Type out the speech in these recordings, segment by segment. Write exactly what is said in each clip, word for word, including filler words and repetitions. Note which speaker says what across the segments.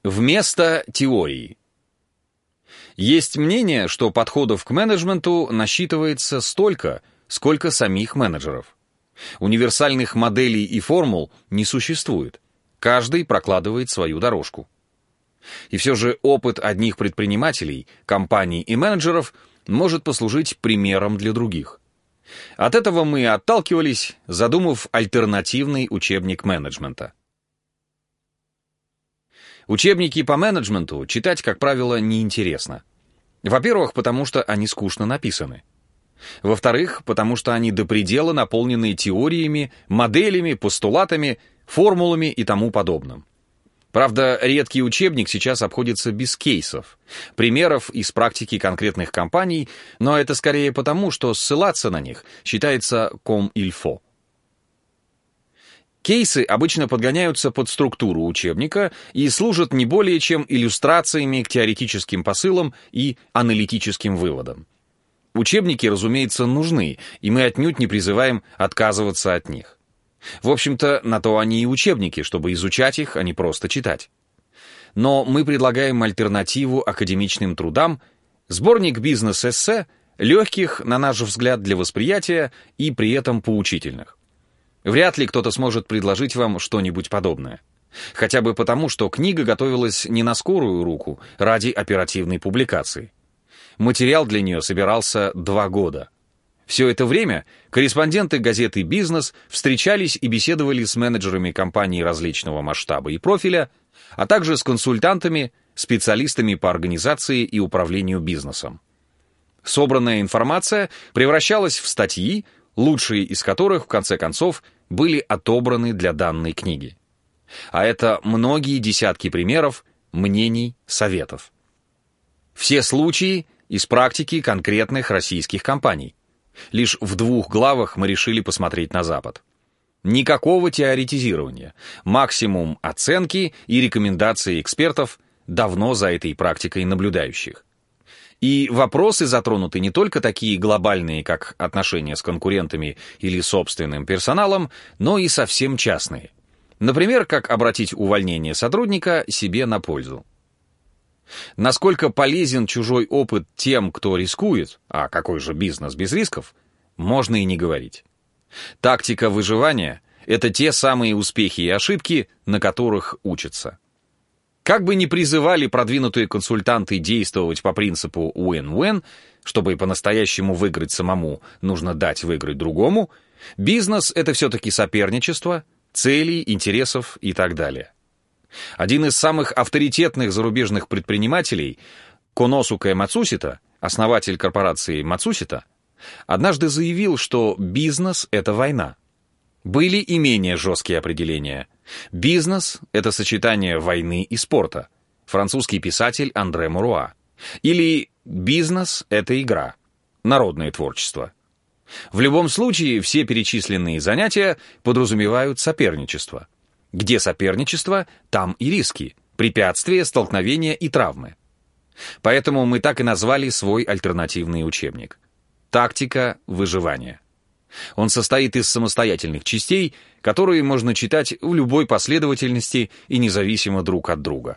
Speaker 1: Вместо теории. Есть мнение, что подходов к менеджменту насчитывается столько, сколько самих менеджеров. Универсальных моделей и формул не существует. Каждый прокладывает свою дорожку. И все же опыт одних предпринимателей, компаний и менеджеров может послужить примером для других. От этого мы отталкивались, задумав альтернативный учебник менеджмента. Учебники по менеджменту читать, как правило, неинтересно. Во-первых, потому что они скучно написаны. Во-вторых, потому что они до предела наполнены теориями, моделями, постулатами, формулами и тому подобным. Правда, редкий учебник сейчас обходится без кейсов, примеров из практики конкретных компаний, но это скорее потому, что ссылаться на них считается comme il faut. Кейсы обычно подгоняются под структуру учебника и служат не более чем иллюстрациями к теоретическим посылам и аналитическим выводам. Учебники, разумеется, нужны, и мы отнюдь не призываем отказываться от них. В общем-то, на то они и учебники, чтобы изучать их, а не просто читать. Но мы предлагаем альтернативу академичным трудам, сборник бизнес-эссе, легких, на наш взгляд, для восприятия и при этом поучительных. Вряд ли кто-то сможет предложить вам что-нибудь подобное. Хотя бы потому, что книга готовилась не на скорую руку, ради оперативной публикации. Материал для нее собирался два года. Все это время корреспонденты газеты «Бизнес» встречались и беседовали с менеджерами компаний различного масштаба и профиля, а также с консультантами, специалистами по организации и управлению бизнесом. Собранная информация превращалась в статьи, лучшие из которых, в конце концов, были отобраны для данной книги. А это многие десятки примеров, мнений, советов. Все случаи из практики конкретных российских компаний. Лишь в двух главах мы решили посмотреть на Запад. Никакого теоретизирования, максимум оценки и рекомендации экспертов, давно за этой практикой наблюдающих. И вопросы затронуты не только такие глобальные, как отношения с конкурентами или собственным персоналом, но и совсем частные. Например, как обратить увольнение сотрудника себе на пользу. Насколько полезен чужой опыт тем, кто рискует, а какой же бизнес без рисков, можно и не говорить. Тактика выживания — это те самые успехи и ошибки, на которых учатся. Как бы ни призывали продвинутые консультанты действовать по принципу win-win, чтобы по-настоящему выиграть самому, нужно дать выиграть другому, бизнес — это все-таки соперничество, целей, интересов и так далее. Один из самых авторитетных зарубежных предпринимателей, Коносуке Мацусита, основатель корпорации Мацусита, однажды заявил, что бизнес — это война. Были и менее жесткие определения. Бизнес — это сочетание войны и спорта. Французский писатель Андре Муруа. Или бизнес — это игра. Народное творчество. В любом случае, все перечисленные занятия подразумевают соперничество. Где соперничество, там и риски, препятствия, столкновения и травмы. Поэтому мы так и назвали свой альтернативный учебник. «Тактика выживания». Он состоит из самостоятельных частей, которые можно читать в любой последовательности и независимо друг от друга.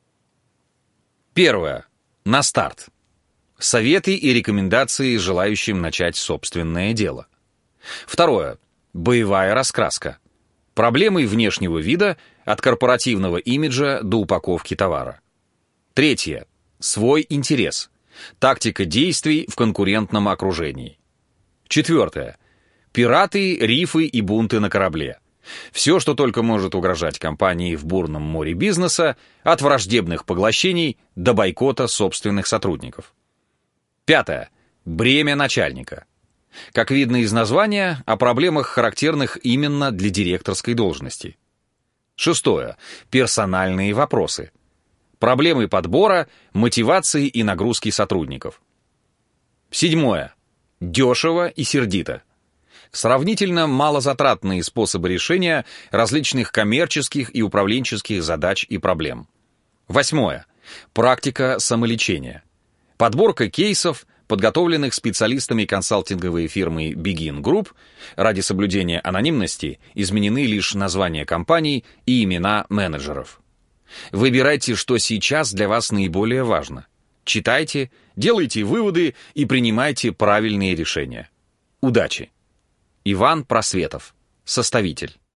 Speaker 1: Первое. На старт. Советы и рекомендации желающим начать собственное дело. Второе. Боевая раскраска. Проблемы внешнего вида от корпоративного имиджа до упаковки товара. Третье. Свой интерес. Тактика действий в конкурентном окружении. Четвертое. Пираты, рифы и бунты на корабле. Все, что только может угрожать компании в бурном море бизнеса, от враждебных поглощений до бойкота собственных сотрудников. Пятое. Бремя начальника. Как видно из названия, о проблемах, характерных именно для директорской должности. Шестое. Персональные вопросы. Проблемы подбора, мотивации и нагрузки сотрудников. Седьмое. Дешево и сердито. Сравнительно малозатратные способы решения различных коммерческих и управленческих задач и проблем. Восьмое. Практика самолечения. Подборка кейсов, подготовленных специалистами консалтинговой фирмы Begin Group, ради соблюдения анонимности изменены лишь названия компаний и имена менеджеров. Выбирайте, что сейчас для вас наиболее важно. Читайте, делайте выводы и принимайте правильные решения. Удачи! Иван Просветов, составитель.